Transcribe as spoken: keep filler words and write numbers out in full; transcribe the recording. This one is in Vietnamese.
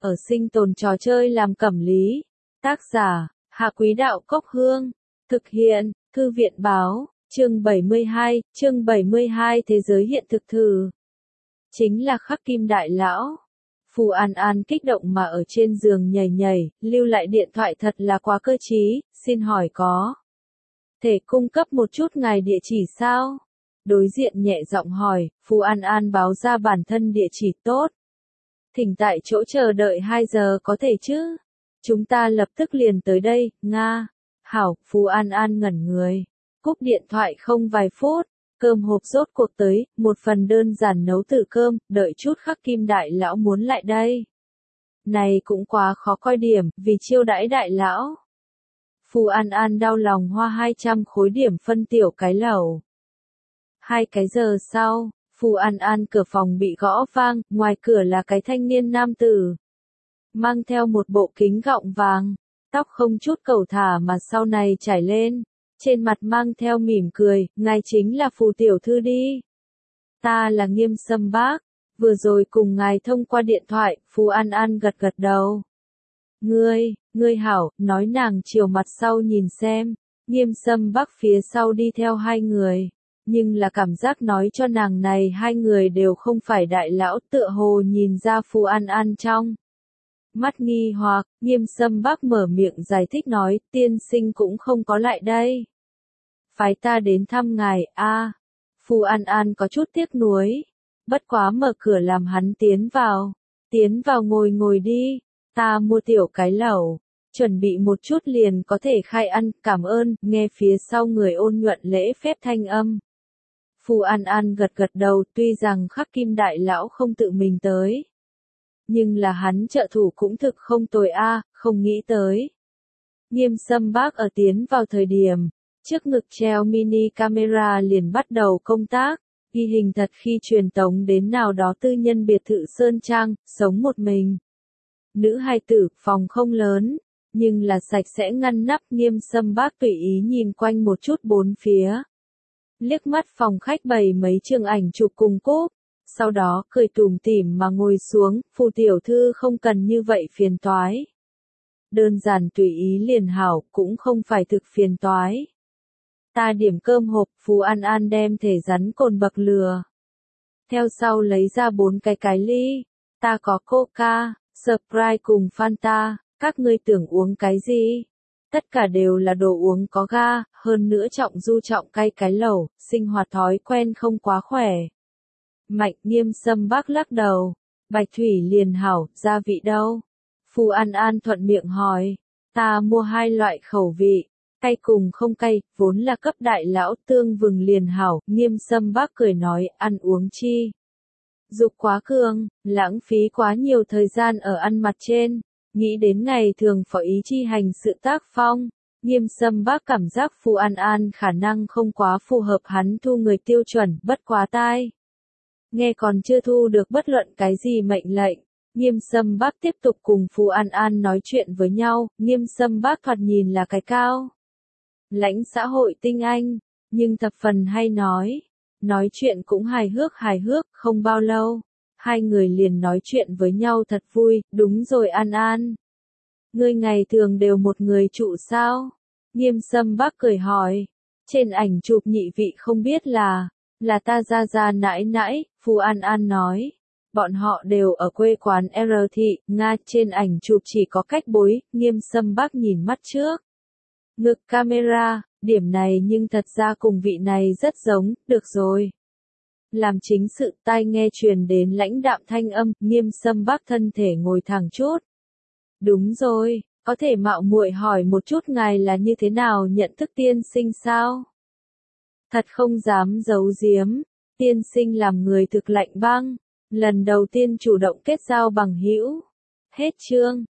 ở sinh tồn trò chơi làm cẩm lý. Tác giả, Hạ Quý Đạo Cốc Hương. Thực hiện, Thư viện Báo, chương bảy mươi hai, chương bảy mươi hai Thế giới hiện thực thử. Chính là Khắc Kim Đại Lão. Phù An An kích động mà ở trên giường nhảy nhảy, lưu lại điện thoại thật là quá cơ trí, xin hỏi có thể cung cấp một chút ngài địa chỉ sao? Đối diện nhẹ giọng hỏi, Phù An An báo ra bản thân địa chỉ tốt. Thỉnh tại chỗ chờ đợi hai giờ có thể chứ? Chúng ta lập tức liền tới đây, Nga. Hảo, Phù An An ngẩn người. Cúp điện thoại không vài phút, cơm hộp rốt cuộc tới, một phần đơn giản nấu từ cơm, đợi chút Khắc Kim Đại Lão muốn lại đây. Này cũng quá khó coi điểm, vì chiêu đãi Đại Lão. Phù An An đau lòng hoa hai trăm khối điểm phân tiểu cái lẩu. Hai cái giờ sau, Phù An An cửa phòng bị gõ vang, ngoài cửa là cái thanh niên nam tử. Mang theo một bộ kính gọng vàng, tóc không chút cầu thả mà sau này trải lên, trên mặt mang theo mỉm cười, ngài chính là Phù tiểu thư đi. Ta là Nghiêm Sâm Bác, vừa rồi cùng ngài thông qua điện thoại, Phù An An gật gật đầu. Ngươi, ngươi hảo, nói nàng chiều mặt sau nhìn xem, Nghiêm Sâm Bác phía sau đi theo hai người. Nhưng là cảm giác nói cho nàng này hai người đều không phải đại lão, tựa hồ nhìn ra Phù An An trong mắt nghi hoặc. Nghiêm Sâm Bác mở miệng giải thích nói, tiên sinh cũng không có lại đây. Phái ta đến thăm ngài, a. À, Phù An An có chút tiếc nuối, bất quá mở cửa làm hắn tiến vào. Tiến vào ngồi ngồi đi, ta mua tiểu cái lẩu, chuẩn bị một chút liền có thể khai ăn, cảm ơn, nghe phía sau người ôn nhuận lễ phép thanh âm. Phù An An gật gật đầu, tuy rằng Khắc Kim Đại Lão không tự mình tới. Nhưng là hắn trợ thủ cũng thực không tồi a, à, không nghĩ tới. Nghiêm Sâm Bác ở tiến vào thời điểm, trước ngực treo mini camera liền bắt đầu công tác, ghi hình thật khi truyền tống đến nào đó tư nhân biệt thự Sơn Trang, sống một mình. Nữ hài tử, phòng không lớn, nhưng là sạch sẽ ngăn nắp. Nghiêm Sâm Bác tùy ý nhìn quanh một chút bốn phía. Liếc mắt phòng khách bày mấy chương ảnh chụp cùng cúp, sau đó cười tủm tỉm mà ngồi xuống, Phù tiểu thư không cần như vậy phiền toái. Đơn giản tùy ý liền hảo, cũng không phải thực phiền toái. Ta điểm cơm hộp, Phù An An đem thể rắn cồn bậc lừa. Theo sau lấy ra bốn cái cái ly, ta có Coca, Sprite cùng Fanta, các ngươi tưởng uống cái gì? Tất cả đều là đồ uống có ga, hơn nữa trọng du trọng cay cái lẩu, sinh hoạt thói quen không quá khỏe. Mạnh. Nghiêm Sâm Bác lắc đầu, bạch thủy liền hảo, gia vị đâu? Phù An An thuận miệng hỏi, ta mua hai loại khẩu vị, cay cùng không cay, vốn là cấp đại lão, tương vừng liền hảo. Nghiêm Sâm Bác cười nói, ăn uống chi? Dục quá cường, lãng phí quá nhiều thời gian ở ăn mặt trên. Nghĩ đến ngày thường phó ý chi hành sự tác phong, Nghiêm Sâm Bác cảm giác Phù An An khả năng không quá phù hợp hắn thu người tiêu chuẩn, bất quá tai. Nghe còn chưa thu được bất luận cái gì mệnh lệnh, Nghiêm Sâm Bác tiếp tục cùng Phù An An nói chuyện với nhau. Nghiêm Sâm Bác thoạt nhìn là cái cao lãnh xã hội tinh anh, nhưng thập phần hay nói, nói chuyện cũng hài hước hài hước, không bao lâu. Hai người liền nói chuyện với nhau thật vui, đúng rồi An An. Ngươi ngày thường đều một người trụ sao? Nghiêm Sâm Bác cười hỏi. Trên ảnh chụp nhị vị không biết là, là ta ra ra nãi nãi, Phù An An nói. Bọn họ đều ở quê quán R thị, Nga, trên ảnh chụp chỉ có cách bối. Nghiêm Sâm Bác nhìn mắt trước ngực camera, điểm này nhưng thật ra cùng vị này rất giống, được rồi. Làm chính sự, tai nghe truyền đến lãnh đạm thanh âm. Nghiêm Sâm Bác thân thể ngồi thẳng chút. Đúng rồi, có thể mạo muội hỏi một chút ngài là như thế nào nhận thức tiên sinh sao? Thật không dám giấu giếm, tiên sinh làm người thực lạnh băng, lần đầu tiên chủ động kết giao bằng hữu. Hết chương.